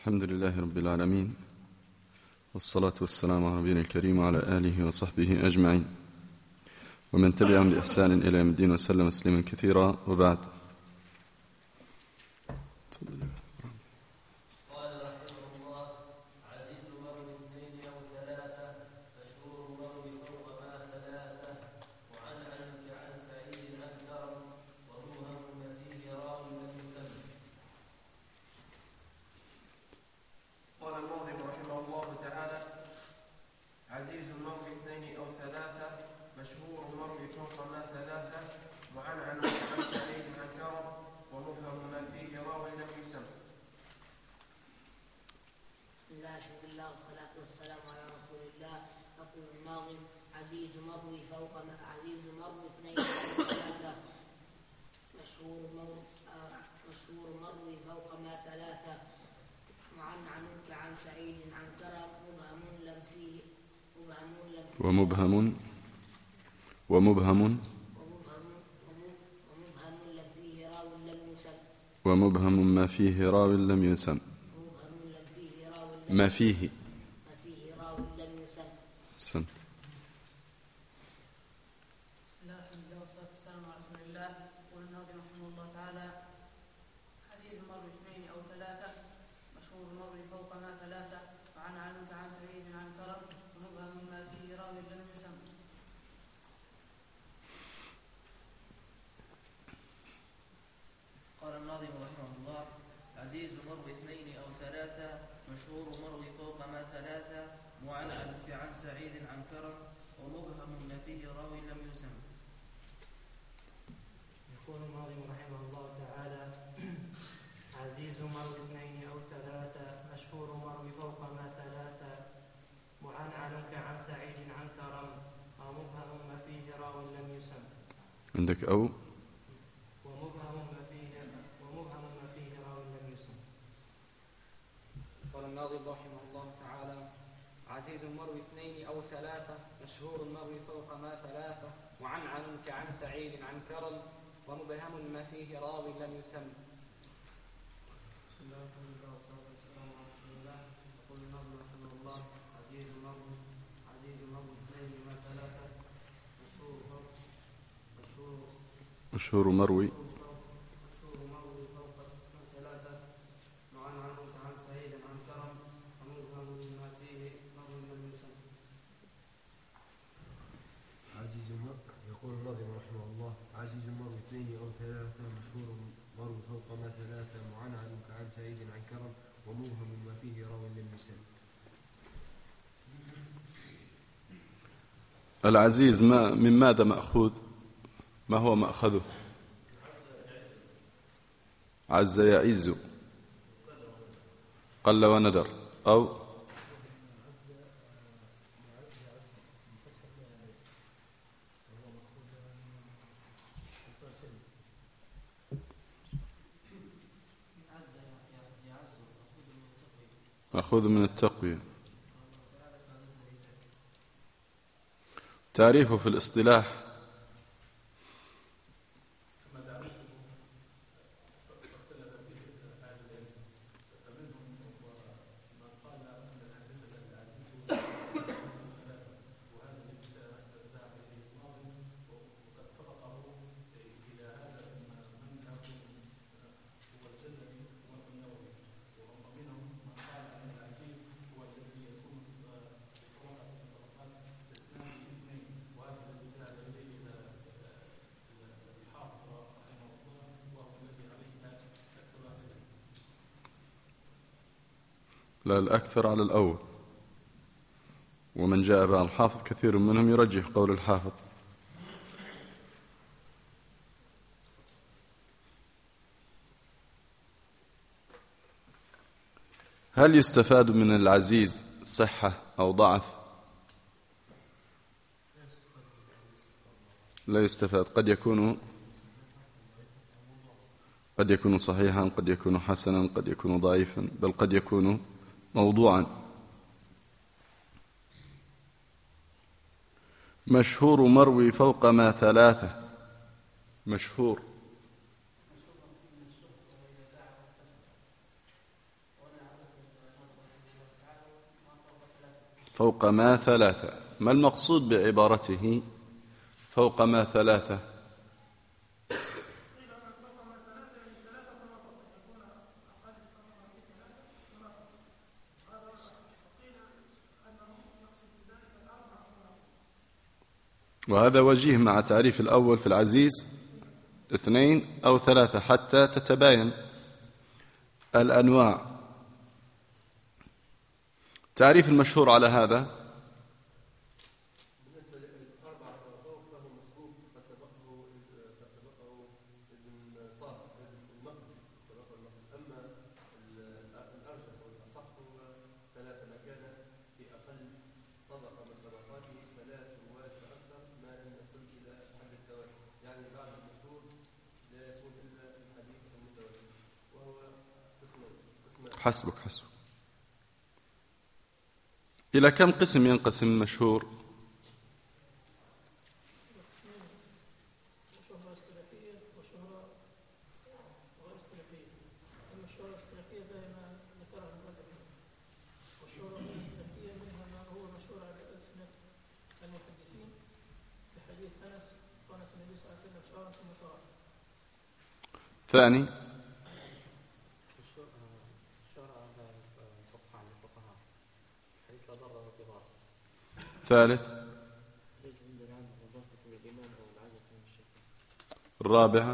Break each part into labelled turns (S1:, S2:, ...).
S1: الحمد لله رب العالمين، والصلاة والسلام على نبينا الكريم وعلى آله وصحبه أجمعين، ومن تبعهم بإحسان إلى يوم الدين وسلم تسليما كثيرا، وبعد. ومبهم ما فيه راو لم يسم. ما فيه راو لم يسم. سم.
S2: بسم الله الحمد لله والصلاة والسلام على رسول الله. يقول الناظم رحمه الله تعالى: عزيز المرء اثنين أو ثلاثة، مشهور المرء فوق ما ثلاثة، وعن عنك عن سعيد عن كرم، ومبهم ما فيه راو لم يسم.
S3: قال الناظم رحمه الله: عزيز مروي اثنين أو ثلاثة، مشهور مروي فوق ما ثلاثة، معنعن كعن سعيد عن كرم، ومبهم ما فيه راوي لم يسم.
S4: يقول الناظم رحمه الله تعالى: عزيز مروي اثنين أو ثلاثة، مشهور مروي فوق ما ثلاثة، معنعن كعن سعيد عن كرم، ومبهم ما فيه راوي لم يسم.
S1: عندك أو
S5: الناظم رحمه الله تعالى: عزيز مروي اثنين أو ثلاثة، مشهور مروي فوق ما ثلاثة، وعنعن كعن سعيد عن كرم، ومبهم ما فيه راو لم يسم.
S4: بسم الله الرحمن الرحيم، والصلاة والسلام على رسول الله. يقول الناظم رحمه الله: عزيز مروي اثنين ما ثلاثة،
S1: مشهور مروي
S6: يقول الناظم رحمه الله: عزيز مروي اثنين أو ثلاثة، مشهور مروي فوق ما ثلاثة، معنعن كعن سعيد عن كرم، ومبهم ما فيه راو لم يسم.
S1: العزيز من ماذا مأخوذ؟ ما هو مأخذه؟ عز يعز، قل وندر، أو مأخوذ من التقوية. تعريفه في الاصطلاح: لا، الأكثر على الأول، ومن جاء بعد الحافظ كثير منهم يرجح قول الحافظ. هل يستفاد من العزيز صحة أو ضعف؟ لا يستفاد. قد يكون صحيحا، قد يكون حسنا، قد يكون ضعيفا، بل قد يكون موضوعا. مشهور مروي فوق ما ثلاثة. مشهور فوق ما ثلاثة. ما المقصود بعبارته فوق ما ثلاثة؟ وهذا وجيه مع تعريف الأول في العزيز 2 أو 3 حتى تتباين الأنواع. تعريف المشهور على هذا:
S6: بالنسبة للأربعة فوق فهو مسبوق قد سبقه ابن طه المقدسي سبقه المقدسي. أما الأرجح والأصح هو 3 ما كان في أقل طبقة من طبقاته 3 رواة فأكثر ما لم يصل إلى حد التواتر، يعني بعد المشهور لا يكون إلا الحديث المتواتر، وهو قسمان.
S1: حسبك. إلى كم قسم ينقسم المشهور؟
S4: شهرة اصطلاحية وشهرة غير اصطلاحية. أما الشهرة الاصطلاحية فهي ما ذكرها المؤلف، والشهرة غير الاصطلاحية منها ما هو مشهور على ألسنة المحدثين كحديث أنس قال النبي صلى الله عليه وسلم شهرا ثم شهرا.
S1: ثاني: ثالث: الرابعة: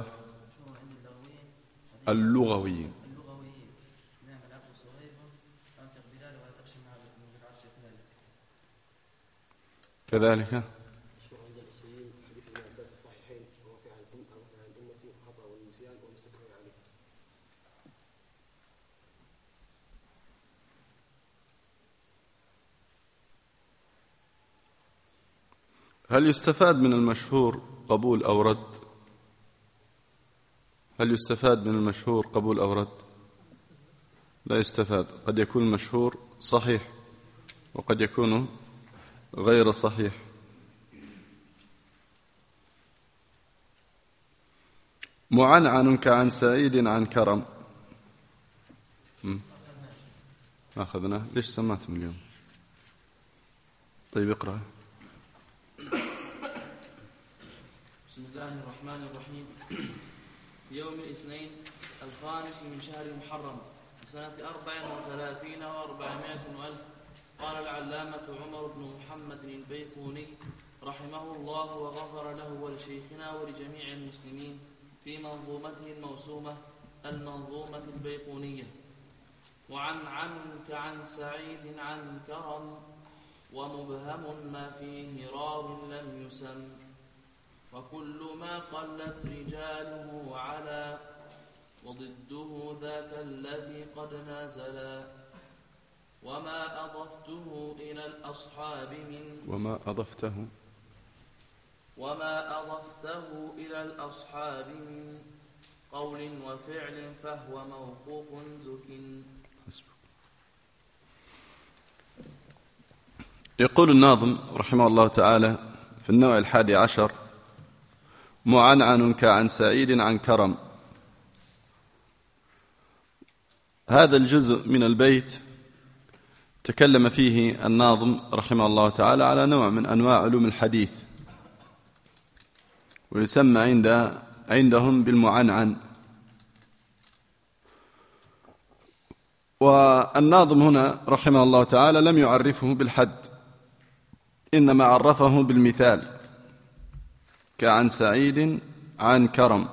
S1: اللغويين.
S3: نعم العبد صهيب أنفق بلال ولا تخشى مع بالعرش كذلك.
S1: كذلك
S7: مشهور عند الأصوليين حديث ابن عباس الصحيحين وهو في عن الأمة الخطأ والنسيان والمستكبر عليه.
S1: هل يستفاد من المشهور قبول أو رد؟ هل يستفاد من المشهور قبول أو رد؟ لا يستفاد. قد يكون المشهور صحيح وقد يكون غير صحيح. معنعن كعن سعيد عن كرم. ما أخذناه. ليش سمعتم اليوم؟ طيب اقرأ.
S8: بسم الله الرحمن الرحيم. يوم الاثنين 5 من شهر محرم سنة 34 و400 وألف. قال العلامة عمر بن محمد البيقوني رحمه الله وغفر له ولشيخنا ولجميع المسلمين في منظومته الموسومة المنظومة البيقونية: وعن كعن سعيد عن كرم ومبهم ما فيه راو لم يسم وكل ما قلت رجاله على وضده ذاك الذي قد نازلا وما أضفته إلى الأصحاب من قول وفعل فهو موقوف زك.
S1: يقول الناظم رحمه الله تعالى في النوع 11: معنعن كعن سعيد عن كرم. هذا الجزء من البيت تكلم فيه الناظم رحمه الله تعالى على نوع من أنواع علوم الحديث، ويسمى عندهم بالمعنعن. والناظم هنا رحمه الله تعالى لم يعرفه بالحد، إنما عرفه بالمثال: كعن سعيد عن كرم.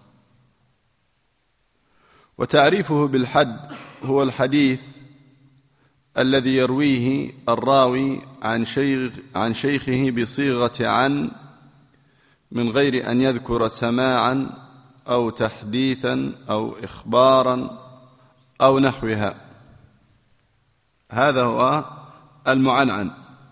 S1: وتعريفه بالحد هو الحديث الذي يرويه الراوي عن شيخه بصيغة عن من غير أن يذكر سماعا أو تحديثا أو إخبارا أو نحوها. هذا هو المعنعن.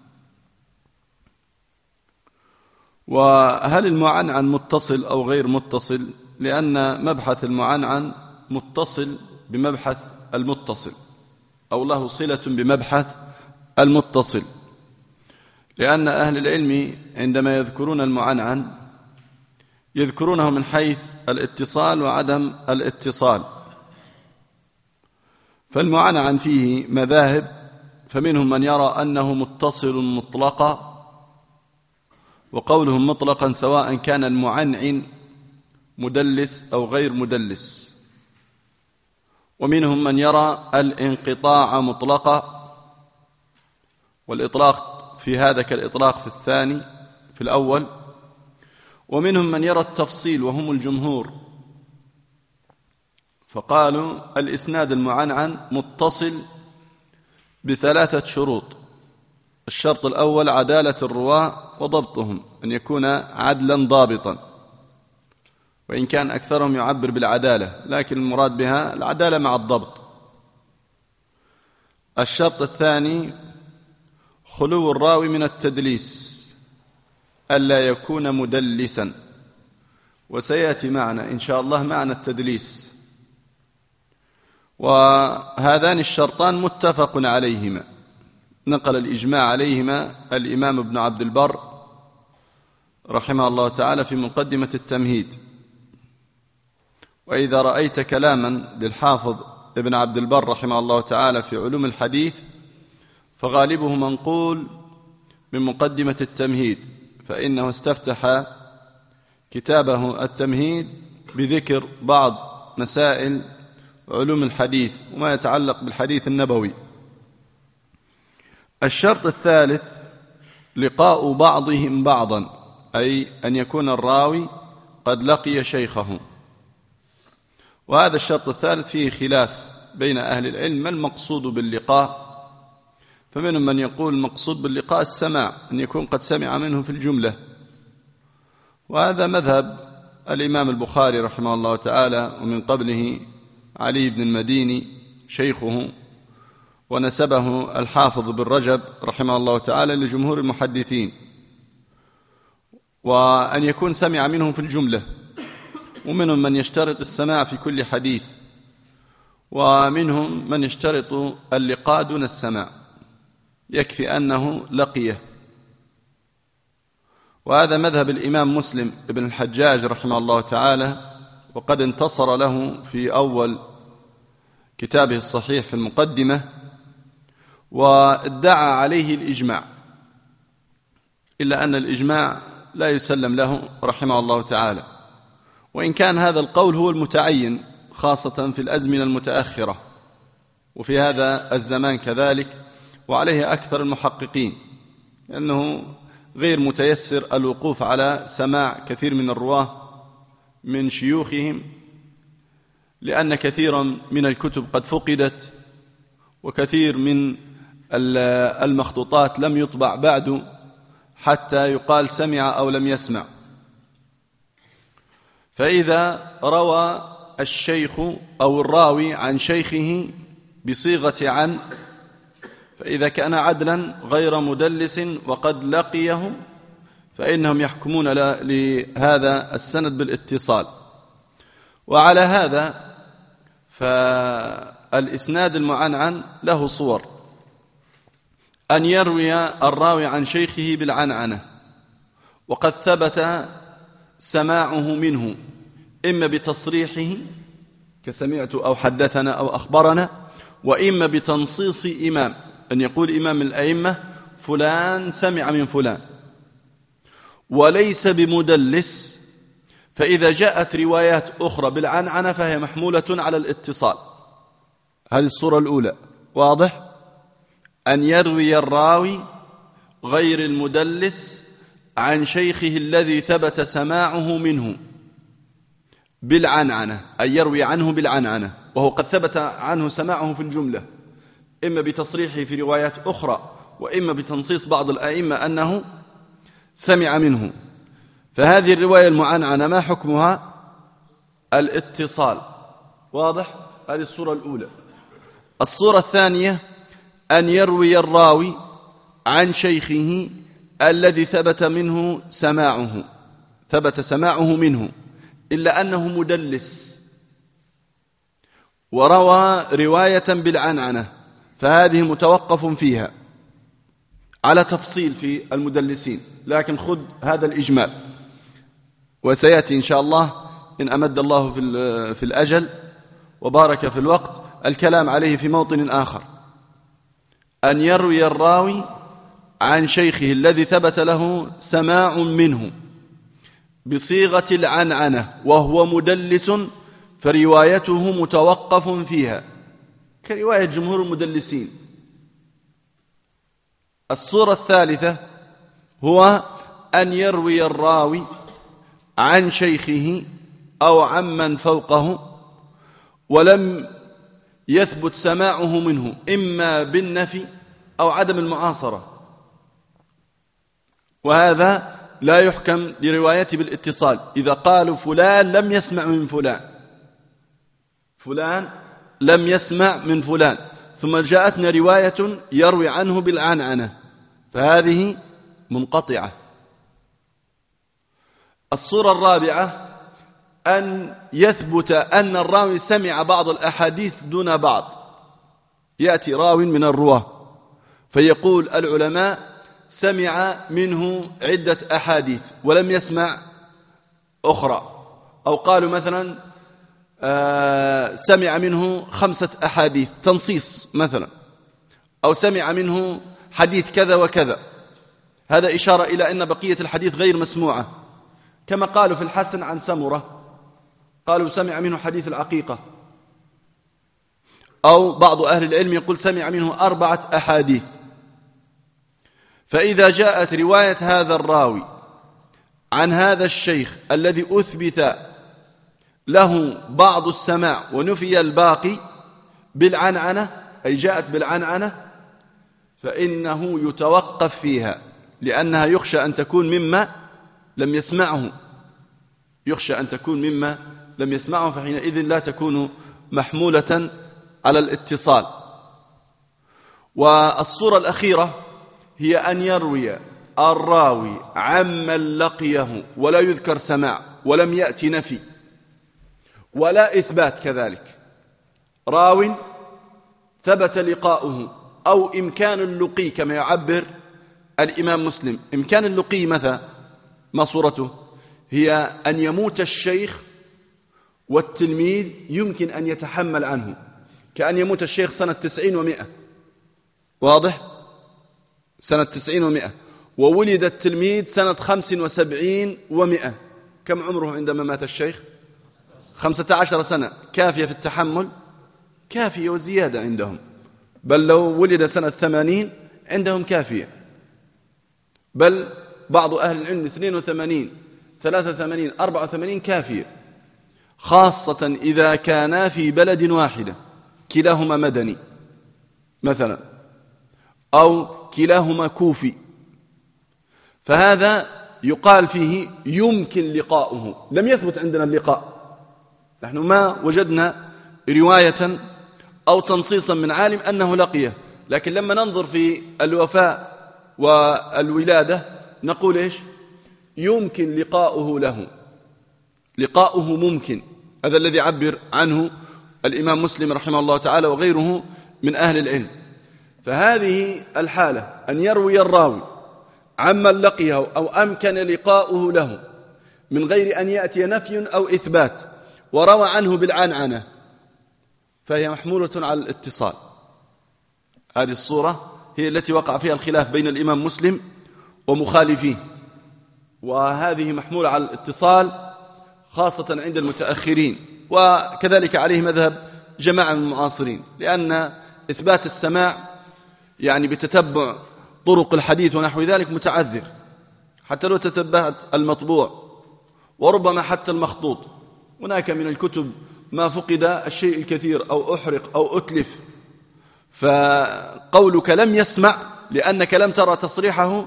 S1: وهل المعنعن متصل أو غير متصل؟ لأن مبحث المعنعن متصل بمبحث المتصل، أو له صلة بمبحث المتصل، لأن أهل العلم عندما يذكرون المعنعن يذكرونه من حيث الاتصال وعدم الاتصال. فالمعنعن فيه مذاهب فمنهم من يرى أنه متصل مطلقا، وقولهم مطلقا سواء كان المعنعن مدلس أو غير مدلس. ومنهم من يرى الانقطاع مطلقا، والإطلاق في هذا كالإطلاق في الثاني في الأول. ومنهم من يرى التفصيل وهم الجمهور، فقالوا الإسناد المعنعن متصل ب3 شروط. الشرط الأول عدالة الرواة وضبطهم، أن يكون عدلا ضابطا، وإن كان أكثرهم يعبر بالعدالة، لكن المراد بها العدالة مع الضبط. الشرط الثاني خلو الراوي من التدليس، ألا يكون مدلسا، وسيأتي معنا إن شاء الله معنى التدليس. وهذان الشرطان متفق عليهما، نقل الإجماع عليهما الإمام ابن عبد البر رحمه الله تعالى في مقدمة التمهيد. وإذا رأيت كلاما للحافظ ابن عبد البر رحمه الله تعالى في علوم الحديث فغالبه منقول من مقدمة التمهيد، فإنه استفتح كتابه التمهيد بذكر بعض مسائل علوم الحديث وما يتعلق بالحديث النبوي. الشرط الثالث لقاء بعضهم بعضا، أي أن يكون الراوي قد لقي شيخه. وهذا الشرط الثالث فيه خلاف بين أهل العلم ما المقصود باللقاء، فمنهم من يقول المقصود باللقاء السماع، أن يكون قد سمع منه في الجملة، وهذا مذهب الإمام البخاري رحمه الله تعالى، ومن قبله علي بن المديني شيخه، ونسبه الحافظ بن رجب رحمه الله تعالى لجمهور المحدثين، وأن يكون سمع منهم في الجملة. ومنهم من يشترط السماع في كل حديث، ومنهم من يشترط اللقاء دون السماع، يكفي أنه لقيه. وهذا مذهب الإمام مسلم ابن الحجاج رحمه الله تعالى، وقد انتصر له في أول كتابه الصحيح في المقدمة، وادعى عليه الإجماع، إلا أن الإجماع لا يسلم له رحمه الله تعالى، وإن كان هذا القول هو المتعين خاصة في الأزمنة المتأخرة، وفي هذا الزمان كذلك، وعليه أكثر المحققين، لأنه غير متيسر الوقوف على سماع كثير من الرواه من شيوخهم، لأن كثيرا من الكتب قد فقدت، وكثير من المخطوطات لم يطبع بعد حتى يقال سمع أو لم يسمع. فإذا روى الشيخ أو الراوي عن شيخه بصيغة عن، فإذا كان عدلا غير مدلس وقد لقيه فإنهم يحكمون لهذا السند بالاتصال. وعلى هذا فالإسناد المعنعن له صور: أن يروي الراوي عن شيخه بالعنعنة وقد ثبت سماعه منه، إما بتصريحه كسمعت أو حدثنا أو أخبرنا، وإما بتنصيص إمام، أن يقول إمام الأئمة فلان سمع من فلان، وليس بمدلس. فإذا جاءت روايات أخرى بالعنعنة فهي محمولة على الاتصال. هذه الصورة الأولى، واضح؟ أن يروي الراوي غير المدلس عن شيخه الذي ثبت سماعه منه بالعنعنة، أن يروي عنه بالعنعنة وهو قد ثبت عنه سماعه في الجملة، إما بتصريحه في روايات أخرى، وإما بتنصيص بعض الأئمة أنه سمع منه. فهذه الرواية المعنعنة ما حكمها؟ الاتصال، واضح؟ هذه الصورة الأولى. الصورة الثانية أن يروي الراوي عن شيخه الذي ثبت منه سماعه، ثبت سماعه منه إلا أنه مدلس وروى رواية بالعنعنة، فهذه متوقف فيها على تفصيل في المدلسين، لكن خذ هذا الإجمال، وسيأتي إن شاء الله إن أمد الله في الأجل وبارك في الوقت الكلام عليه في موطن آخر. أن يروي الراوي عن شيخه الذي ثبت له سماع منه بصيغة العنعنة وهو مدلس فروايته متوقف فيها كرواية جمهور المدلسين. الصورة الثالثة هو أن يروي الراوي عن شيخه أو عمن فوقه ولم يثبت سماعه منه إما بالنفي أو عدم المعاصرة، وهذا لا يحكم لروايته بالاتصال. إذا قالوا فلان لم يسمع من فلان، فلان لم يسمع من فلان، ثم جاءتنا رواية يروي عنه بالعنعنة، فهذه منقطعة. الصورة الرابعة أن يثبت أن الراوي سمع بعض الأحاديث دون بعض. يأتي راوي من الرواه فيقول العلماء سمع منه عدة أحاديث ولم يسمع أخرى، أو قالوا مثلا سمع منه 5 أحاديث تنصيص مثلا، أو سمع منه حديث كذا وكذا. هذا إشارة إلى أن بقية الحديث غير مسموعة، كما قالوا في الحسن عن سمرة قالوا سمع منه حديث العقيقة، أو بعض أهل العلم يقول سمع منه 4 أحاديث. فإذا جاءت رواية هذا الراوي عن هذا الشيخ الذي أثبت له بعض السماع ونفي الباقي بالعنعنة، أي جاءت بالعنعنة، فإنه يتوقف فيها، لأنها يخشى أن تكون مما لم يسمعه، يخشى أن تكون مما لم يسمعه، فحينئذ لا تكون محمولة على الاتصال. والصورة الأخيرة هي أن يروي الراوي عمن لقيه ولا يذكر سماع ولم يأتي نفي ولا إثبات كذلك. راو ثبت لقاؤه أو إمكان اللقي كما يعبر الإمام مسلم. إمكان اللقي مثلا ما صورته؟ هي أن يموت الشيخ والتلميذ يمكن أن يتحمل عنه، كأن يموت الشيخ سنة 90 و100، واضح؟ سنة 90 و100، وولد التلميذ سنة 75 و100. كم عمره عندما مات الشيخ؟ 15 سنة. كافية في التحمل؟ كافية وزيادة عندهم، بل لو ولد سنة 80 عندهم كافية، بل بعض أهل العلم 82 83 84 كافية، خاصة إذا كانا في بلد واحدة كلاهما مدني مثلا أو كلاهما كوفي، فهذا يقال فيه يمكن لقاؤه. لم يثبت عندنا اللقاء، نحن ما وجدنا رواية أو تنصيصا من عالم أنه لقيه، لكن لما ننظر في الوفاء والولادة نقول إيش؟ يمكن لقاؤه له، لقاؤه ممكن. هذا الذي عبر عنه الإمام مسلم رحمه الله تعالى وغيره من أهل العلم. فهذه الحالة أن يروي الراوي عمن لقيه أو أمكن لقاؤه له من غير أن يأتي نفي أو إثبات وروى عنه بالعنعنة، فهي محمولة على الاتصال. هذه الصورة هي التي وقع فيها الخلاف بين الإمام مسلم ومخالفيه، وهذه محمولة على الاتصال خاصة عند المتأخرين، وكذلك عليه مذهب جماعة من المعاصرين، لأن إثبات السماع يعني بتتبع طرق الحديث ونحو ذلك متعذر، حتى لو تتبعت المطبوع وربما حتى المخطوط. هناك من الكتب ما فقد الشيء الكثير أو أحرق أو أتلف، فقولك لم يسمع لأنك لم ترى تصريحه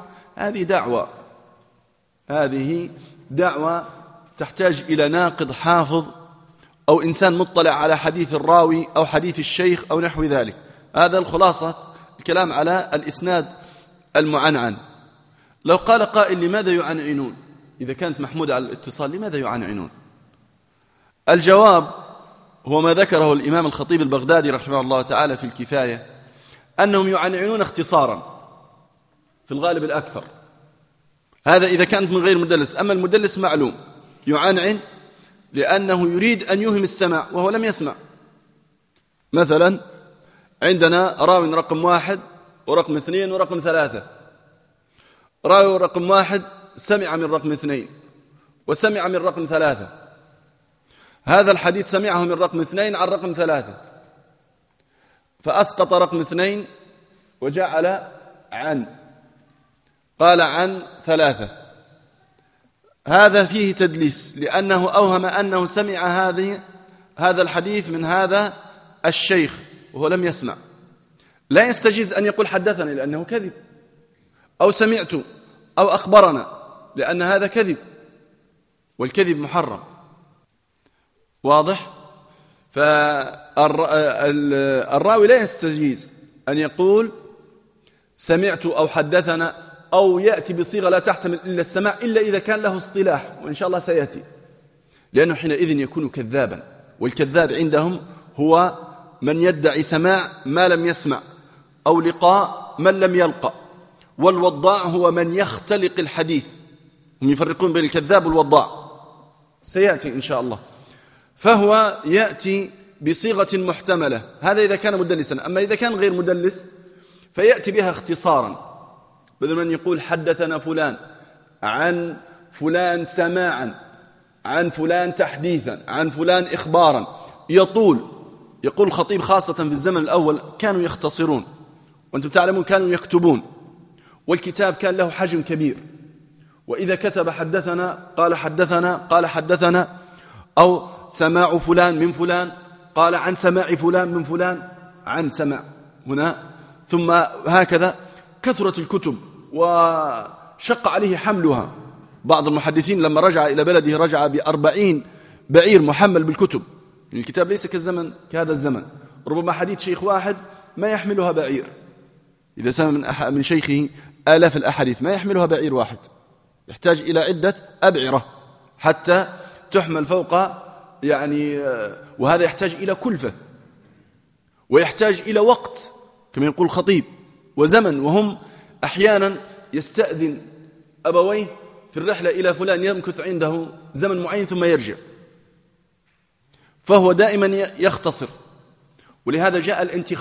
S1: هذه دعوة تحتاج إلى ناقض حافظ أو إنسان مطلع على حديث الراوي أو حديث الشيخ أو نحو ذلك. هذا الخلاصة الكلام على الإسناد المعنعن. لو قال قائل لماذا يعنعنون؟ إذا كانت محمودة على الاتصال لماذا يعنعنون؟ الجواب هو ما ذكره الإمام الخطيب البغدادي رحمه الله تعالى في الكفاية، أنهم يعنعنون اختصارا في الغالب الأكثر. هذا إذا كانت من غير مدلس. أما المدلس معلوم يعنعن لأنه يريد أن يوهم السماع وهو لم يسمع. مثلا عندنا راوي رقم 1 ورقم 2 ورقم 3. راوي رقم 1 سمع من رقم 2 وسمع من رقم 3. هذا الحديث سمعه من رقم 2 عن رقم 3، فأسقط رقم 2 وجعل عن، قال عن 3. هذا فيه تدليس، لأنه أوهم أنه سمع هذا الحديث من هذا الشيخ وهو لم يسمع. لا يستجيز أن يقول حدثني لأنه كذب، أو سمعت، أو أخبرنا، لأن هذا كذب، والكذب محرم. واضح؟ فالراوي لا يستجيز أن يقول سمعت أو حدثنا، أو يأتي بصيغة لا تحتمل إلا السماع، إلا إذا كان له اصطلاح، وإن شاء الله سيأتي، لأنه حينئذ يكون كذابا. والكذاب عندهم هو من يدعي سماع ما لم يسمع، أو لقاء من لم يلقى. والوضاع هو من يختلق الحديث. هم يفرقون بين الكذاب والوضاع، سيأتي إن شاء الله. فهو يأتي بصيغة محتملة، هذا إذا كان مدلسا. أما إذا كان غير مدلس فيأتي بها اختصارا، بدل من يقول حدثنا فلان عن فلان سماعا، عن فلان تحديثا، عن فلان إخبارا، يقول الخطيب خاصة في الزمن الأول كانوا يختصرون، وأنتم تعلمون كانوا يكتبون، والكتاب كان له حجم كبير. وإذا كتب حدثنا قال حدثنا قال حدثنا، أو سماع فلان من فلان قال عن سماع فلان من فلان عن سماع هنا، ثم هكذا كثرت الكتب وشق عليه حملها. بعض المحدثين لما رجع إلى بلده رجع ب40 بعير محمل بالكتب. الكتاب ليس كهذا الزمن، ربما حديث شيخ واحد ما يحملها بعير، إذا سمع من شيخه آلاف الأحاديث ما يحملها بعير واحد، يحتاج إلى عدة أبعرة حتى تحمل فوق، يعني وهذا يحتاج إلى كلفة، ويحتاج إلى وقت كما يقول الخطيب، وزمن. وهم أحيانا يستأذن أبويه في الرحلة إلى فلان يمكث عنده زمن معين ثم يرجع، فهو دائما يختصر. ولهذا جاء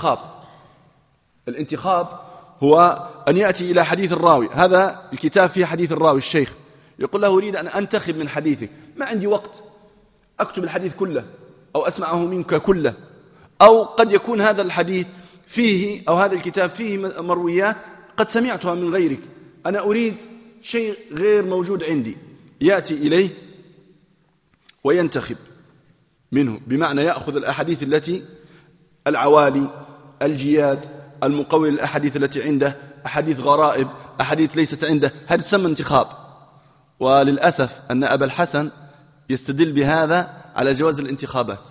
S1: الانتخاب هو أن يأتي إلى حديث الراوي، هذا الكتاب فيه حديث الراوي، الشيخ يقول له أريد أن أنتخب من حديثك، ما عندي وقت أكتب الحديث كله أو أسمعه منك كله، أو قد يكون هذا الحديث فيه أو هذا الكتاب فيه مرويات قد سمعتها من غيرك، أنا أريد شيء غير موجود عندي. يأتي إليه وينتخب منه، بمعنى يأخذ الأحاديث التي العوالي الجياد المقوي للأحاديث التي عنده، أحاديث غرائب، أحاديث ليست عنده، هذا تسمى انتخاب. وللأسف أن أبا الحسن يستدل بهذا على جواز الانتخابات.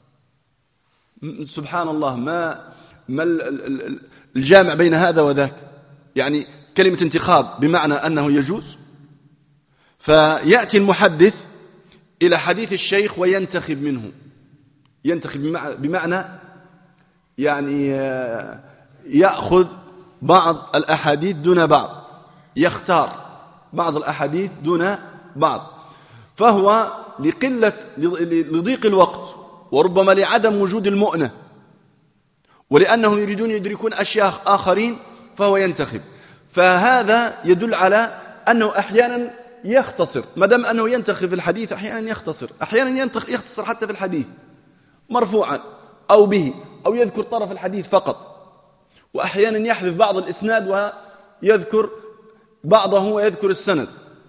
S1: سبحان الله، ما الجامع بين هذا وذاك؟ يعني كلمة انتخاب بمعنى أنه يجوز. فيأتي المحدث إلى حديث الشيخ وينتخب منه، ينتخب بمعنى يعني يأخذ بعض الأحاديث دون بعض، يختار بعض الأحاديث دون بعض. فهو لضيق الوقت، وربما لعدم وجود المؤنة، ولأنهم يريدون يدركون أشياء آخرين، فهو ينتخب. فهذا يدل على أنه أحيانا يختصر، ما دام أنه ينتخب في الحديث أحيانا يختصر، أحيانا يختصر حتى في الحديث مرفوعا أو به، أو يذكر طرف الحديث فقط، وأحيانا يحذف بعض الإسناد ويذكر بعضه ويذكر السند.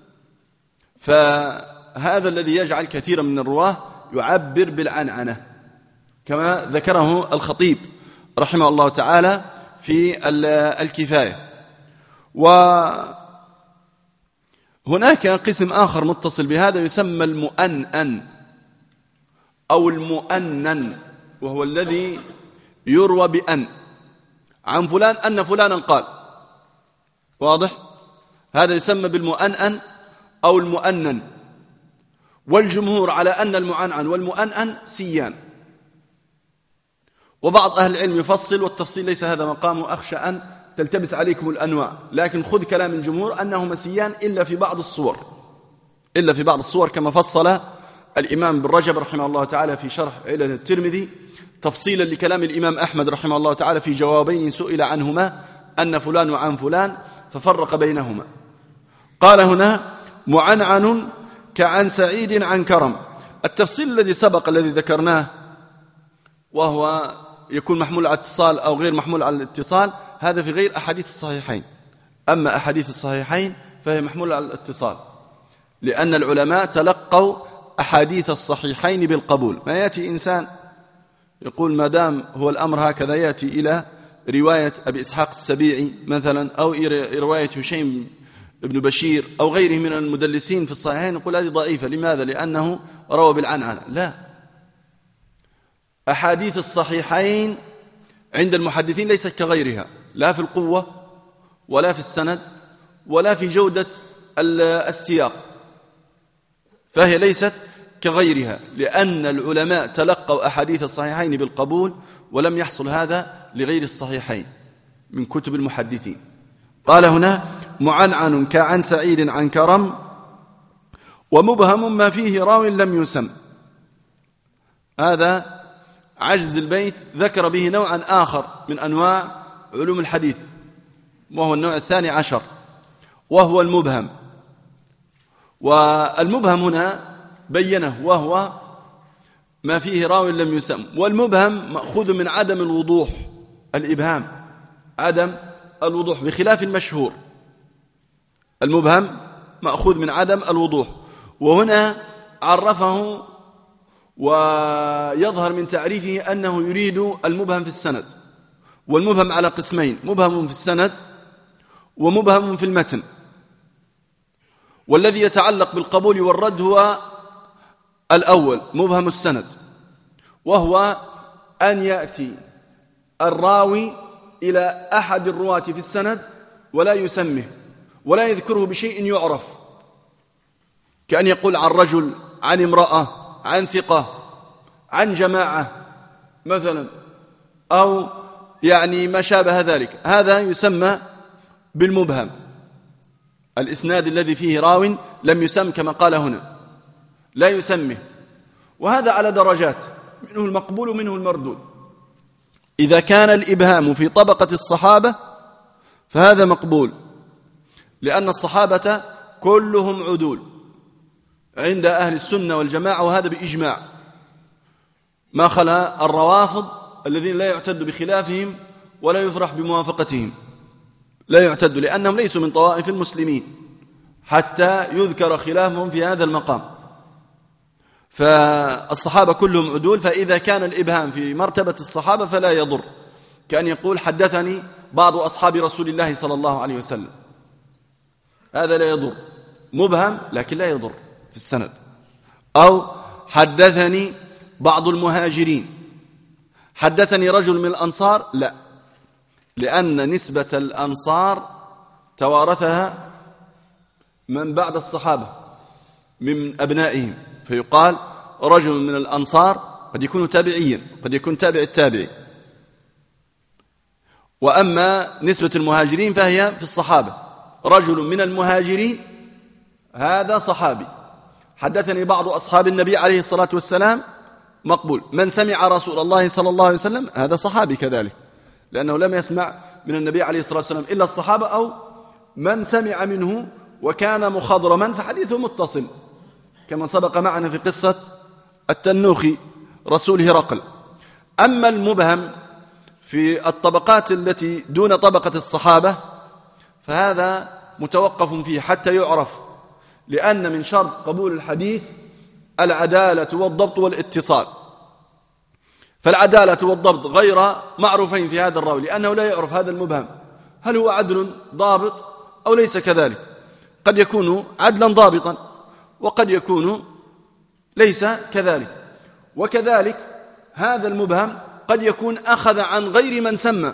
S1: فهذا الذي يجعل كثيرا من الرواه يعبر بالعنعنة كما ذكره الخطيب رحمه الله تعالى في الكفاية. وهناك قسم آخر متصل بهذا يسمى المؤنن أو المؤنن، وهو الذي يروى بأن عن فلان أن فلانا قال. واضح؟ هذا يسمى بالمؤنن أو المؤنن. والجمهور على أن المعنعن والمؤنن سيان، وبعض أهل العلم يفصل، والتفصيل ليس هذا مقامه، أخشى أن تلتبس عليكم الأنواع، لكن خذ كلام الجمهور أنهما سيان إلا في بعض الصور، كما فصل الإمام بن رجب رحمه الله تعالى في شرح علل الترمذي تفصيلا لكلام الإمام أحمد رحمه الله تعالى في جوابين سئل عنهما أن فلان وعن فلان ففرق بينهما. قال هنا معنعن كعن سعيد عن كرم. التفصيل الذي سبق الذي ذكرناه وهو يكون محمول على الاتصال أو غير محمول على الاتصال، هذا في غير أحاديث الصحيحين. أما أحاديث الصحيحين فهي محمولة على الاتصال، لأن العلماء تلقوا أحاديث الصحيحين بالقبول. ما يأتي إنسان يقول ما دام هو الأمر هكذا، يأتي إلى رواية أبي إسحاق السبيعي مثلا أو رواية هشيم ابن بشير أو غيره من المدلسين في الصحيحين، يقول هذه ضعيفة. لماذا؟ لأنه روى بالعنعنة. لا، أحاديث الصحيحين عند المحدثين ليست كغيرها، لا في القوة ولا في السند ولا في جودة السياق، فهي ليست كغيرها، لأن العلماء تلقوا أحاديث الصحيحين بالقبول، ولم يحصل هذا لغير الصحيحين من كتب المحدثين. قال هنا معنعن كعن سعيد عن كرم، ومبهم ما فيه راو لم يسم. هذا عجز البيت ذكر به نوعا آخر من أنواع علوم الحديث، وهو النوع 12، وهو المبهم. والمبهم هنا بينه، وهو ما فيه راو لم يسم. والمبهم مأخوذ من عدم الوضوح، الإبهام عدم الوضوح، بخلاف المشهور. المبهم مأخوذ من عدم الوضوح، وهنا عرفه ويظهر من تعريفه أنه يريد المبهم في السند. والمبهم على قسمين: مبهم في السند ومبهم في المتن. والذي يتعلق بالقبول والرد هو الأول، مبهم السند، وهو أن يأتي الراوي إلى أحد الرواة في السند ولا يسمه ولا يذكره بشيء يعرف، كأن يقول عن رجل، عن امرأة، عن ثقة، عن جماعة مثلا، أو يعني ما شابه ذلك. هذا يسمى بالمبهم، الإسناد الذي فيه راو لم يسم كما قال هنا، لا يسمه. وهذا على درجات، منه المقبول ومنه المردود. إذا كان الإبهام في طبقة الصحابة فهذا مقبول، لأن الصحابة كلهم عدول عند أهل السنة والجماعة، وهذا بإجماع، ما خلا الروافض الذين لا يعتد بخلافهم ولا يفرح بموافقتهم، لا يعتد لأنهم ليسوا من طوائف المسلمين حتى يذكر خلافهم في هذا المقام. فالصحابة كلهم عدول، فإذا كان الإبهام في مرتبة الصحابة فلا يضر، كأن يقول حدثني بعض أصحاب رسول الله صلى الله عليه وسلم، هذا لا يضر، مبهم لكن لا يضر في السند. أو حدثني بعض المهاجرين، حدثني رجل من الأنصار، لا، لأن نسبة الأنصار توارثها من بعد الصحابة من أبنائهم، فيقال رجل من الأنصار قد يكون تابعيا، قد يكون تابع التابعي. وأما نسبة المهاجرين فهي في الصحابة، رجل من المهاجرين هذا صحابي، حدثني بعض أصحاب النبي عليه الصلاة والسلام، مقبول. من سمع رسول الله صلى الله عليه وسلم هذا صحابي كذلك، لأنه لم يسمع من النبي عليه الصلاة والسلام إلا الصحابة، أو من سمع منه وكان مخضرما فحديثه متصل، كما سبق معنا في قصة التنوخي رسول هرقل. أما المبهم في الطبقات التي دون طبقة الصحابة فهذا متوقف فيه حتى يعرف، لأن من شرط قبول الحديث العدالة والضبط والاتصال، فالعدالة والضبط غير معروفين في هذا الراوي، لأنه لا يعرف هذا المبهم هل هو عدل ضابط أو ليس كذلك، قد يكون عدلا ضابطا وقد يكون ليس كذلك. وكذلك هذا المبهم قد يكون أخذ عن غير من سمى،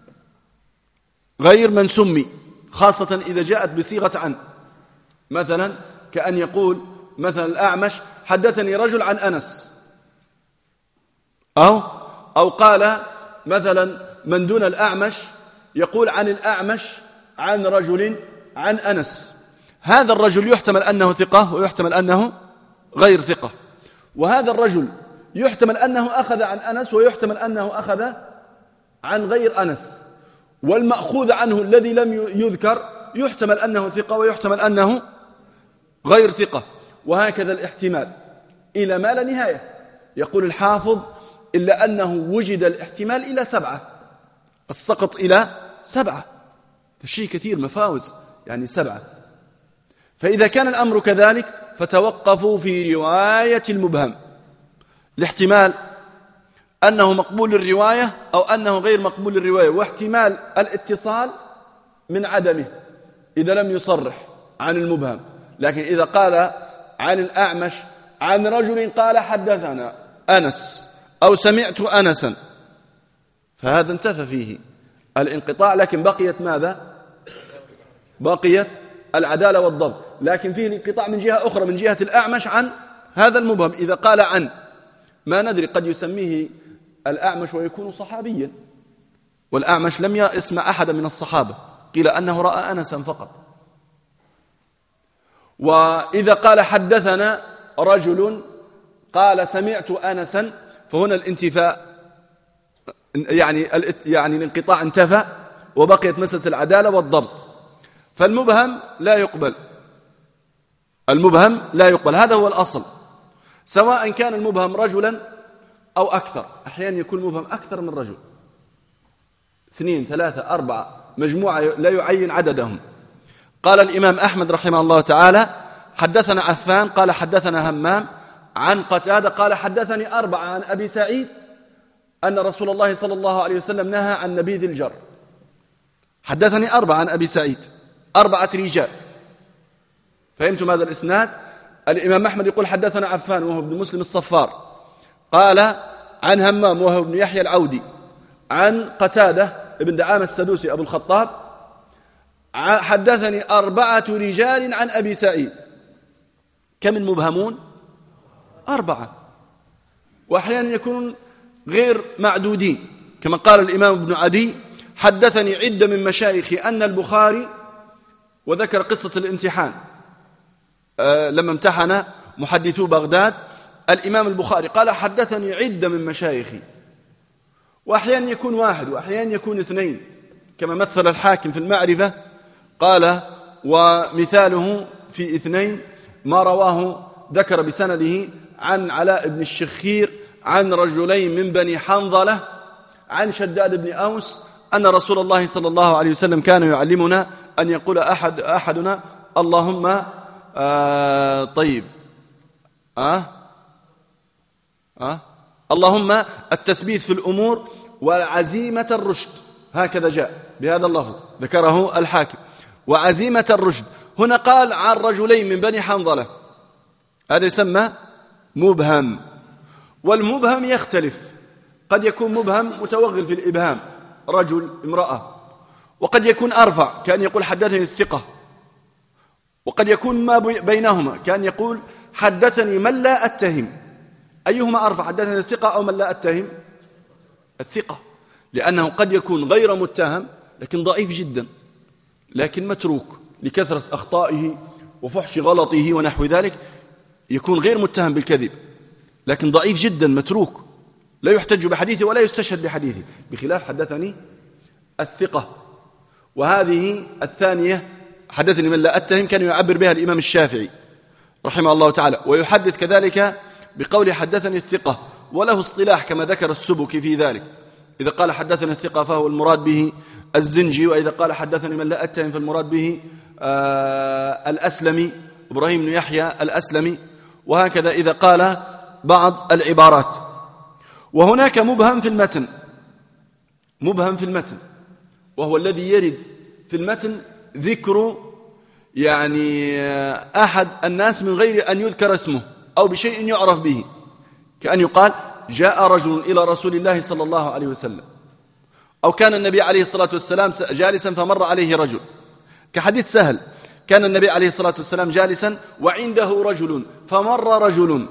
S1: غير من سمي، خاصة إذا جاءت بصيغة عن، مثلا كأن يقول مثلا الأعمش حدثني رجل عن أنس، أو قال مثلا من دون الأعمش يقول عن الأعمش عن رجل عن أنس. هذا الرجل يحتمل أنه ثقة ويحتمل أنه غير ثقة، وهذا الرجل يحتمل أنه أخذ عن أنس ويحتمل أنه أخذ عن غير أنس، والمأخوذ عنه الذي لم يذكر يحتمل أنه ثقة ويحتمل أنه غير ثقة، وهكذا الاحتمال إلى ما لا نهاية. يقول الحافظ إلا أنه وجد الاحتمال إلى 7، السقط إلى 7، فالشيء كثير مفاوز يعني 7. فإذا كان الأمر كذلك فتوقفوا في رواية المبهم. الاحتمال أنه مقبول الرواية أو أنه غير مقبول الرواية، واحتمال الاتصال من عدمه إذا لم يصرح عن المبهم. لكن إذا قال عن الأعمش عن رجل قال حدثنا أنس أو سمعت أنسا، فهذا انتفى فيه الانقطاع، لكن بقيت ماذا؟ بقيت العدالة والضبط. لكن فيه الانقطاع من جهة أخرى، من جهة الأعمش عن هذا المبهم. إذا قال عن ما ندري، قد يسميه الأعمش ويكون صحابيا، والأعمش لم يسمع أحدا من الصحابة، قيل أنه رأى أنسا فقط. وإذا قال حدثنا رجل قال سمعت أنسا، فهنا الانتفاء يعني الانقطاع انتفى وبقيت مسألة العدالة والضبط. فالمبهم لا يقبل، المبهم لا يقبل، هذا هو الأصل، سواء كان المبهم رجلا أو أكثر. أحيانا يكون المبهم أكثر من رجل، 2 3 4 مجموعة لا يعين عددهم. قال الإمام أحمد رحمه الله تعالى حدثنا عفان قال حدثنا همام عن قتادة قال حدثني 4 عن أبي سعيد أن رسول الله صلى الله عليه وسلم نهى عن نبيذ الجر. حدثني 4 عن أبي سعيد، 4 رجال. فهمتم هذا الإسناد؟ الإمام أحمد يقول حدثنا عفان وهو ابن مسلم الصفار، قال عن همام وهو ابن يحيى العودي، عن قتادة ابن دعامة السدوسي أبو الخطاب، حدثني 4 رجال عن أبي سعيد. كم المبهمون؟ 4، وأحيانا يكونون غير معدودين، كما قال الإمام ابن عدي حدثني عدة من مشايخي أن البخاري، وذكر قصة الامتحان لما امتحن محدثو بغداد الإمام البخاري، قال حدثني عدة من مشايخي. وأحيانا يكون 1 وأحيانا يكون 2، كما مثل الحاكم في المعرفة قال ومثاله في 2 ما رواه ذكر بسنده عن علاء بن الشخير عن رجلين من بني حنظلة عن شداد بن أوس أن رسول الله صلى الله عليه وسلم كان يعلمنا أن يقول أحدنا اللهم طيب اللهم التثبيت في الأمور وعزيمة الرشد، هكذا جاء بهذا اللفظ ذكره الحاكم، وعزيمة الرشد. هنا قال عن رجلين من بني حنظلة، هذا يسمى مبهم. والمبهم يختلف، قد يكون مبهم متوغل في الإبهام، رجل امرأة، وقد يكون أرفع كان يقول حدثني الثقة، وقد يكون ما بينهما كان يقول حدثني من لا أتهم. أيهما أرفع، حدثني الثقة أو من لا أتهم؟ الثقة، لأنه قد يكون غير متهم لكن ضعيف جدا، لكن متروك لكثرة أخطائه وفحش غلطه ونحو ذلك، يكون غير متهم بالكذب لكن ضعيف جدا متروك، لا يحتج بحديثه ولا يستشهد بحديثه، بخلاف حدثني الثقة. وهذه الثانية حدثني من لا أتهم كان يعبر بها الإمام الشافعي رحمه الله تعالى، ويحدث كذلك بقول حدثني الثقة، وله اصطلاح كما ذكر السبكي في ذلك، إذا قال حدثني الثقة فهو المراد به الزنجي، وإذا قال حدثني من لا أتهم فالمراد به الأسلمي إبراهيم بن يحيى الأسلمي، وهكذا إذا قال بعض العبارات. وهناك مبهم في المتن، مبهم في المتن وهو الذي يرد في المتن ذكر يعني أحد الناس من غير أن يذكر اسمه أو بشيء يعرف به، كأن يقال جاء رجل إلى رسول الله صلى الله عليه وسلم، أو كان النبي عليه الصلاة والسلام جالسا فمر عليه رجل، كحديث سهل كان النبي عليه الصلاة والسلام جالسا وعنده رجل فمر رجل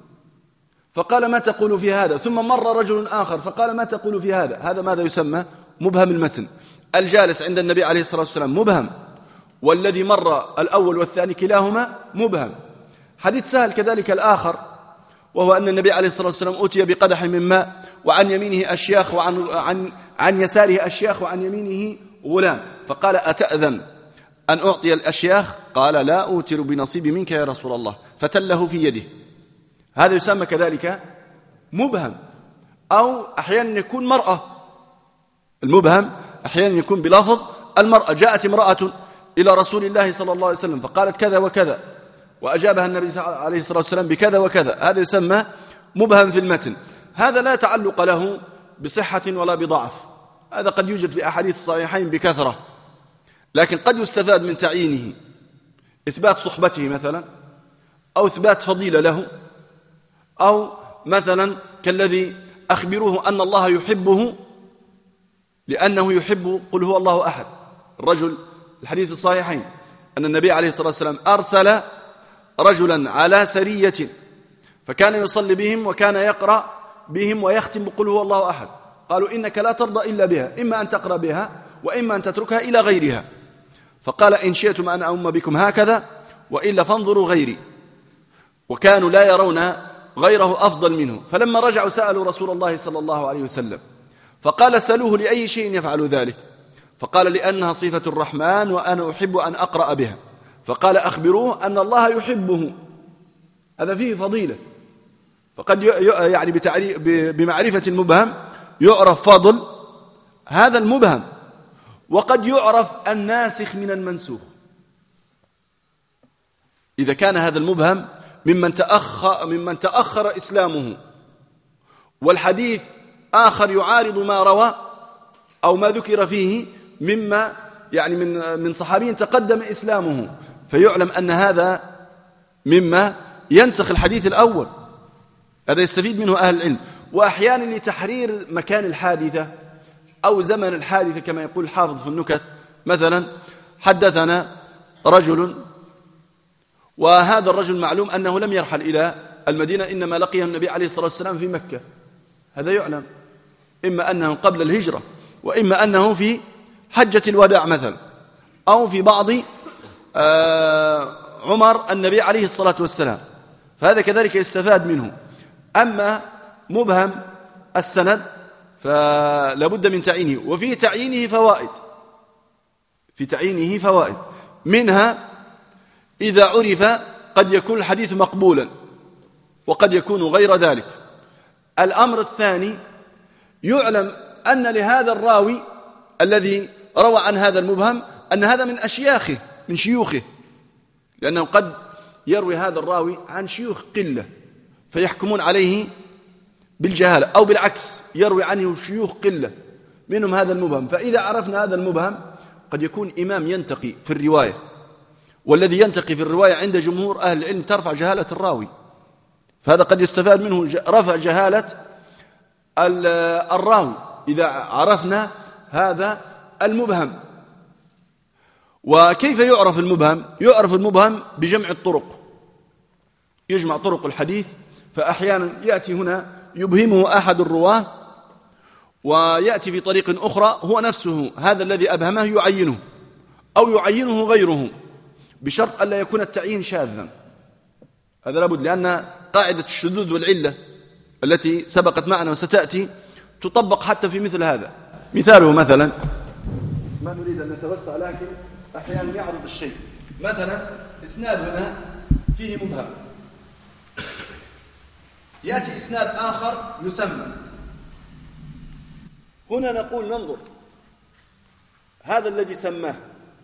S1: فقال ما تقول في هذا، ثم مر رجل آخر فقال ما تقول في هذا. هذا ماذا يسمى؟ مبهم المتن. الجالس عند النبي عليه الصلاة والسلام مبهم، والذي مر الأول والثاني كلاهما مبهم. حديث سهل كذلك الآخر وهو أن النبي عليه الصلاة والسلام أتي بقدح من ماء، وعن يمينه أشياخ عن يساره أشياخ وعن يمينه غلام، فقال: أتأذن أن أعطي الأشياخ؟ قال: لا أوتر بنصيبي منك يا رسول الله، فتله في يده. هذا يسمى كذلك مبهم. أو أحيانا يكون مرأة، المبهم أحيانا يكون بلفظ المرأة. جاءت امرأة إلى رسول الله صلى الله عليه وسلم فقالت كذا وكذا، وأجابها النبي عليه الصلاة والسلام بكذا وكذا، هذا يسمى مبهم في المتن. هذا لا تعلق له بصحة ولا بضعف، هذا قد يوجد في أحاديث الصحيحين بكثرة، لكن قد يستفاد من تعيينه إثبات صحبته مثلا، أو إثبات فضيلة له، أو مثلا كالذي أخبروه أن الله يحبه لأنه يحب قل هو الله أحد. الرجل الحديث الصحيحين أن النبي عليه الصلاة والسلام أرسل رجلا على سرية فكان يصلي بهم وكان يقرأ بهم ويختم بقل هو الله أحد. قالوا: إنك لا ترضى إلا بها، إما أن تقرأ بها وإما أن تتركها إلى غيرها. فقال: إن شئتم أن أؤم بكم هكذا وإلا فانظروا غيري. وكانوا لا يرون غيره أفضل منه. فلما رجعوا سألوا رسول الله صلى الله عليه وسلم فقال: سألوه لأي شيء يفعل ذلك؟ فقال: لأنها صفة الرحمن وأنا أحب أن أقرأ بها. فقال: أخبروه أن الله يحبه. هذا فيه فضيلة. فقد يعني بمعرفة المبهم يعرف فضل هذا المبهم، وقد يعرف الناسخ من المنسوخ. إذا كان هذا المبهم ممن تأخر إسلامه والحديث آخر يعارض ما روى أو ما ذكر فيه مما يعني من صحابي تقدم إسلامه، فيعلم أن هذا مما ينسخ الحديث الأول. هذا يستفيد منه أهل العلم. وأحيانا لتحرير مكان الحادثة أو زمن الحادثة، كما يقول الحافظ في النكت مثلا: حدثنا رجل، وهذا الرجل معلوم أنه لم يرحل إلى المدينة، إنما لقيه النبي عليه الصلاة والسلام في مكة. هذا يعلم، إما أنه قبل الهجرة وإما أنه في حجة الوداع مثلا، أو في بعض عمر النبي عليه الصلاة والسلام، فهذا كذلك يستفاد منه. أما مبهم السند فلا بد من تعيينه، وفي تعيينه فوائد منها إذا عرف قد يكون الحديث مقبولا وقد يكون غير ذلك. الأمر الثاني: يعلم أن لهذا الراوي الذي روى عن هذا المبهم أن هذا من أشياخه، من شيوخه، لأنه قد يروي هذا الراوي عن شيوخ قلة فيحكمون عليه بالجهالة، أو بالعكس يروي عنه شيوخ قلة منهم هذا المبهم. فإذا عرفنا هذا المبهم قد يكون إمام ينتقي في الرواية، والذي ينتقي في الرواية عند جمهور أهل العلم ترفع جهالة الراوي، فهذا قد يستفاد منه رفع جهالة الراوي إذا عرفنا هذا المبهم. وكيف يعرف المبهم؟ يعرف المبهم بجمع الطرق، يجمع طرق الحديث، فأحيانا يأتي هنا يبهمه أحد الرواه ويأتي في طريق أخرى هو نفسه هذا الذي أبهمه يعينه أو يعينه غيره، بشرط ألا يكون التعيين شاذا. هذا لابد، لأن قاعدة الشذوذ والعلة التي سبقت معنا وستأتي تطبق حتى في مثل هذا. مثاله مثلا، ما نريد أن نتوسع لكن أحيانا يعرض الشيء، مثلا إسناد هنا فيه مبهم، يأتي إسناد آخر يسمى، هنا نقول ننظر هذا الذي سماه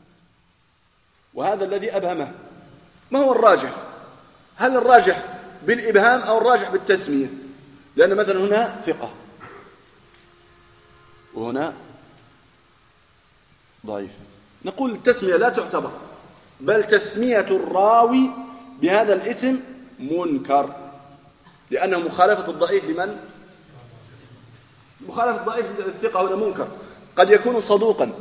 S1: وهذا الذي أبهمه ما هو الراجح؟ هل الراجح بالإبهام أو الراجح بالتسمية؟ لأن مثلا هنا ثقة وهنا ضعيف، نقول التسمية لا تعتبر، بل تسمية الراوي بهذا الاسم منكر، لأنه مخالفة الضعيف لمن؟ مخالفة الضعيف للثقة هنا منكر. قد يكون صدوقا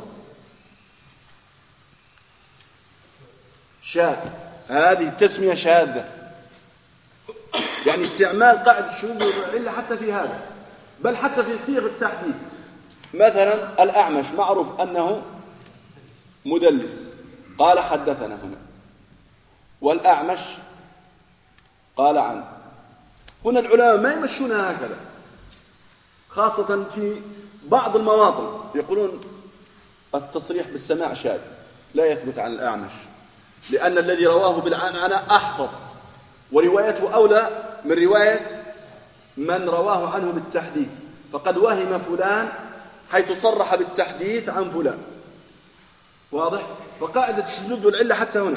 S1: شاذ، هذه التسمية شاذة، يعني استعمال قاعدة الشذوذ والعلة حتى في هذا، بل حتى في صيغ التحديث. مثلا الأعمش معروف أنه مدلس، قال حدثنا هنا، والأعمش قال عنه، هنا العلماء ما يمشونها هكذا، خاصة في بعض المواطن يقولون التصريح بالسماع شاذ لا يثبت عن الأعمش، لأن الذي رواه بالعنعنة أحفظ وروايته أولى من رواية من رواه عنه بالتحديث، فقد وهم فلان حيث صرح بالتحديث عن فلان. واضح؟ فقاعدة الشذوذ والعلة حتى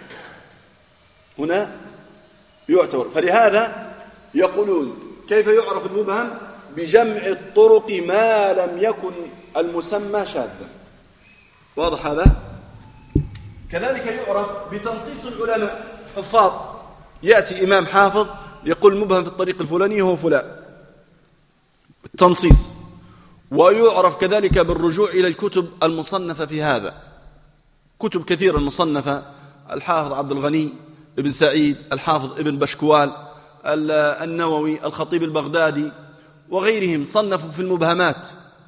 S1: هنا يعتبر. فلهذا يقولون كيف يعرف المبهم؟ بجمع الطرق ما لم يكن المسمى شاذا. واضح هذا؟ كذلك يعرف بتنصيص العلماء حفاظ، يأتي إمام حافظ يقول مبهم في الطريق الفلاني هو فلان، التنصيص. ويعرف كذلك بالرجوع إلى الكتب المصنفة في هذا، كتب كثيرة المصنفة، الحافظ عبد الغني ابن سعيد، الحافظ ابن بشكوال، النووي، الخطيب البغدادي وغيرهم صنفوا في المبهمات،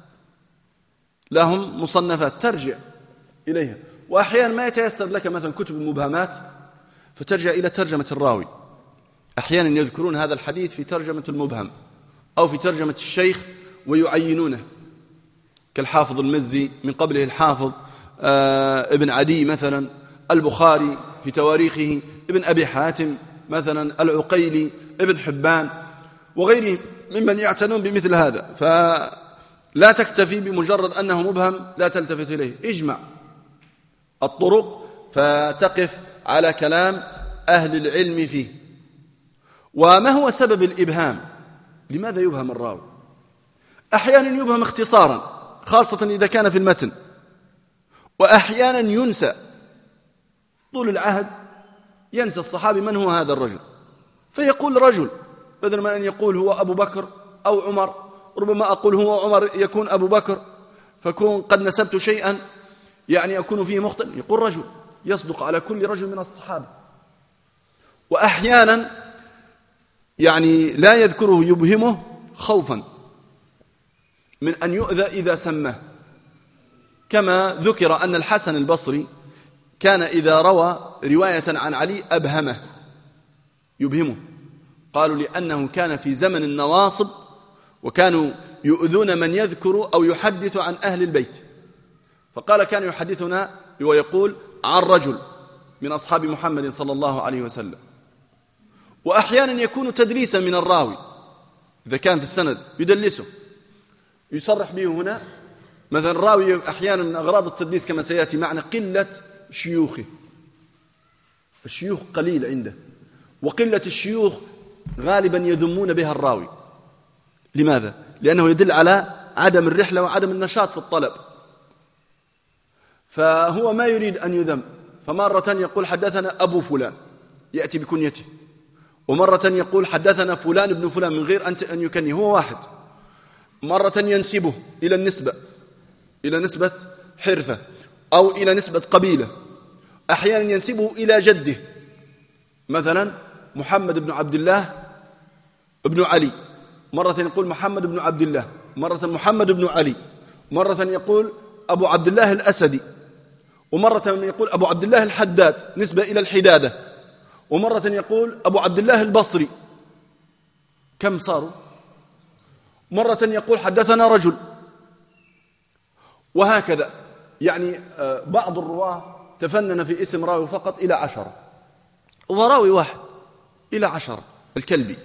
S1: لهم مصنفات ترجع إليها. وأحيانا ما يتيسر لك مثلا كتب المبهمات فترجع إلى ترجمة الراوي، أحيانا يذكرون هذا الحديث في ترجمة المبهم أو في ترجمة الشيخ ويعينونه، كالحافظ المزي، من قبله الحافظ ابن عدي مثلا، البخاري في تواريخه، ابن أبي حاتم مثلا، العقيلي، ابن حبان وغيرهم ممن يعتنون بمثل هذا. فلا تكتفي بمجرد أنه مبهم لا تلتفت إليه، اجمع الطرق فتقف على كلام أهل العلم فيه. وما هو سبب الإبهام؟ لماذا يبهم الراوي؟ أحيانا يبهم اختصارا خاصة إذا كان في المتن، وأحيانا ينسى طول العهد، ينسى الصحابي من هو هذا الرجل، فيقول رجل بدل ما أن يقول هو أبو بكر أو عمر، ربما أقول هو عمر يكون أبو بكر، فكون قد نسبت شيئا يعني أكون فيه مخطئ، يقول رجل، يصدق على كل رجل من الصحابة. وأحيانا يعني لا يذكره يبهمه خوفا من أن يؤذى إذا سماه، كما ذكر أن الحسن البصري كان إذا روى رواية عن علي أبهمه، يبهمه، قالوا لأنه كان في زمن النواصب وكانوا يؤذون من يذكر أو يحدث عن أهل البيت، فقال كان يحدثنا ويقول عن رجل من أصحاب محمد صلى الله عليه وسلم. وأحيانا يكون تدليسا من الراوي، إذا كان في السند يدلسه، يصرح به هنا مثلا الراوي أحيانا من أغراض التدليس كما سيأتي معنا قلة شيوخه، الشيوخ قليل عنده، وقلة الشيوخ غالبا يذمون بها الراوي. لماذا؟ لأنه يدل على عدم الرحلة وعدم النشاط في الطلب، فهو ما يريد أن يذم، فمرة يقول حدثنا أبو فلان يأتي بكنيته، ومرة يقول حدثنا فلان ابن فلان من غير أن يكني، هو واحد. مرة ينسبه إلى النسبة، إلى نسبة حرفة أو إلى نسبة قبيلة. أحيانا ينسبه إلى جده، مثلا محمد بن عبد الله بن علي، مرة يقول محمد بن عبد الله، مرة محمد بن علي، مرة يقول أبو عبد الله الأسدي، ومرة يقول أبو عبد الله الحداد نسبة إلى الحدادة، ومرة يقول أبو عبد الله البصري. كم صاروا؟ مرة يقول حدثنا رجل، وهكذا. يعني بعض الرواة تفنن في اسم راوي فقط إلى 10، وراوي واحد إلى 10 الكلبي.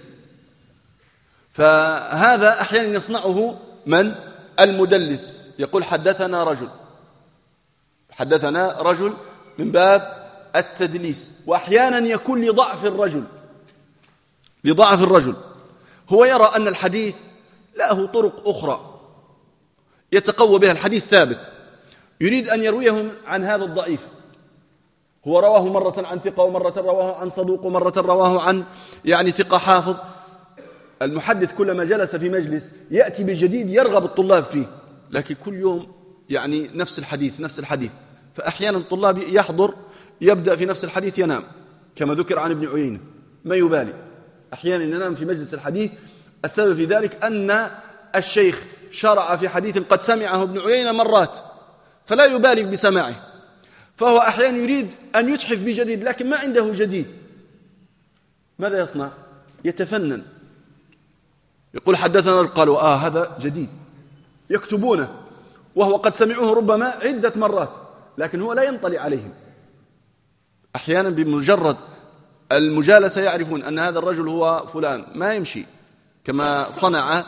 S1: فهذا أحيانا يصنعه من المدلس، يقول حدثنا رجل، حدثنا رجل من باب التدليس. وأحيانا يكون لضعف الرجل، هو يرى أن الحديث له طرق أخرى يتقوى بها، الحديث ثابت، يريد أن يرويهم عن هذا الضعيف. هو رواه مرة عن ثقة، ومرة رواه عن صدوق، ومرة رواه عن يعني ثقة حافظ. المحدث كلما جلس في مجلس يأتي بجديد يرغب الطلاب فيه، لكن كل يوم يعني نفس الحديث. فأحيانا الطلاب يحضر يبدأ في نفس الحديث ينام، كما ذكر عن ابن عيينة، ما يبالي، أحيانا ينام في مجلس الحديث. السبب في ذلك أن الشيخ شرع في حديث قد سمعه ابن عيينة مرات فلا يبالي بسماعه، فهو أحيانا يريد أن يتحف بجديد لكن ما عنده جديد. ماذا يصنع؟ يتفنن يقول حدثنا، قالوا هذا جديد، يكتبونه وهو قد سمعوه ربما عدة مرات، لكن هو لا ينطلي عليهم. أحيانا بمجرد المجالسة يعرفون أن هذا الرجل هو فلان، ما يمشي كما صنع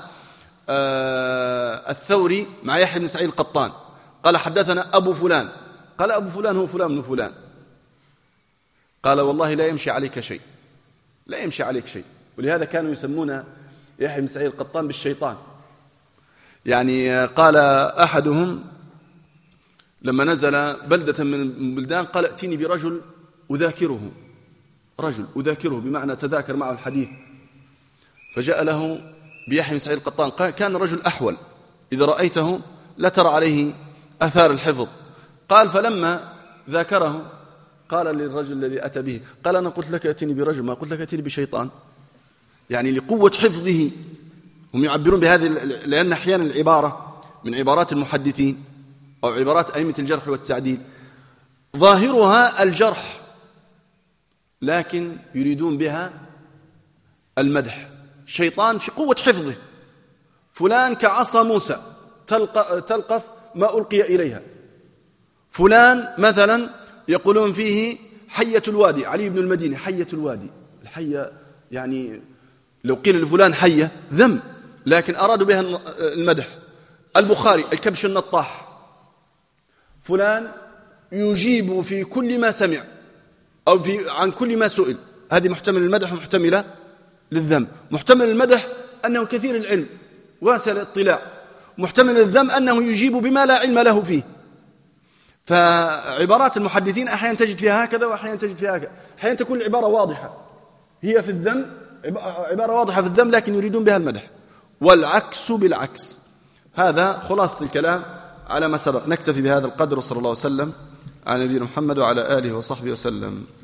S1: الثوري مع يحيى بن سعيد القطان، قال حدثنا أبو فلان، قال أبو فلان هو فلان بن فلان، قال والله لا يمشي عليك شيء، لا يمشي عليك شيء. ولهذا كانوا يسمون يحيى بن سعيد القطان بالشيطان. يعني قال أحدهم لما نزل بلدة من البلدان قال ائتني برجل أذاكره، رجل أذاكره بمعنى تذاكر معه الحديث. فجاء له بيحيى بن سعيد القطان، كان رجل أحول إذا رأيته لا ترى عليه أثار الحفظ. قال فلما ذاكره قال للرجل الذي أتى به، قال أنا قلت لك ائتني برجل، ما قلت لك ائتني بشيطان. يعني لقوة حفظه. هم يعبرون بهذه، لأن أحيانا العبارة من عبارات المحدثين أو عبارات أئمة الجرح والتعديل ظاهرها الجرح، لكن يريدون بها المدح. شيطان في قوة حفظه، فلان كعصا موسى تلقف ما ألقي إليها. فلان مثلا يقولون فيه حية الوادي، علي بن المديني حية الوادي. الحية يعني لو قيل لفلان حية ذم، لكن أرادوا بها المدح. البخاري الكبش النطاح، فلان يجيب في كل ما سمع أو عن كل ما سئل. هذه محتمل المدح ومحتملة للذم. محتمل المدح أنه كثير العلم واسع الاطلاع، محتمل الذم أنه يجيب بما لا علم له فيه. فعبارات المحدثين أحيانا تجد فيها هكذا وأحيانا تجد فيها هكذا. أحيانا تكون العبارة واضحة، هي في الذم عبارة واضحة في الذم لكن يريدون بها المدح، والعكس بالعكس. هذا خلاصة الكلام على ما سبق. نكتفي بهذا القدر، وصلى الله وسلم على نبينا محمد وعلى آله وصحبه وسلم.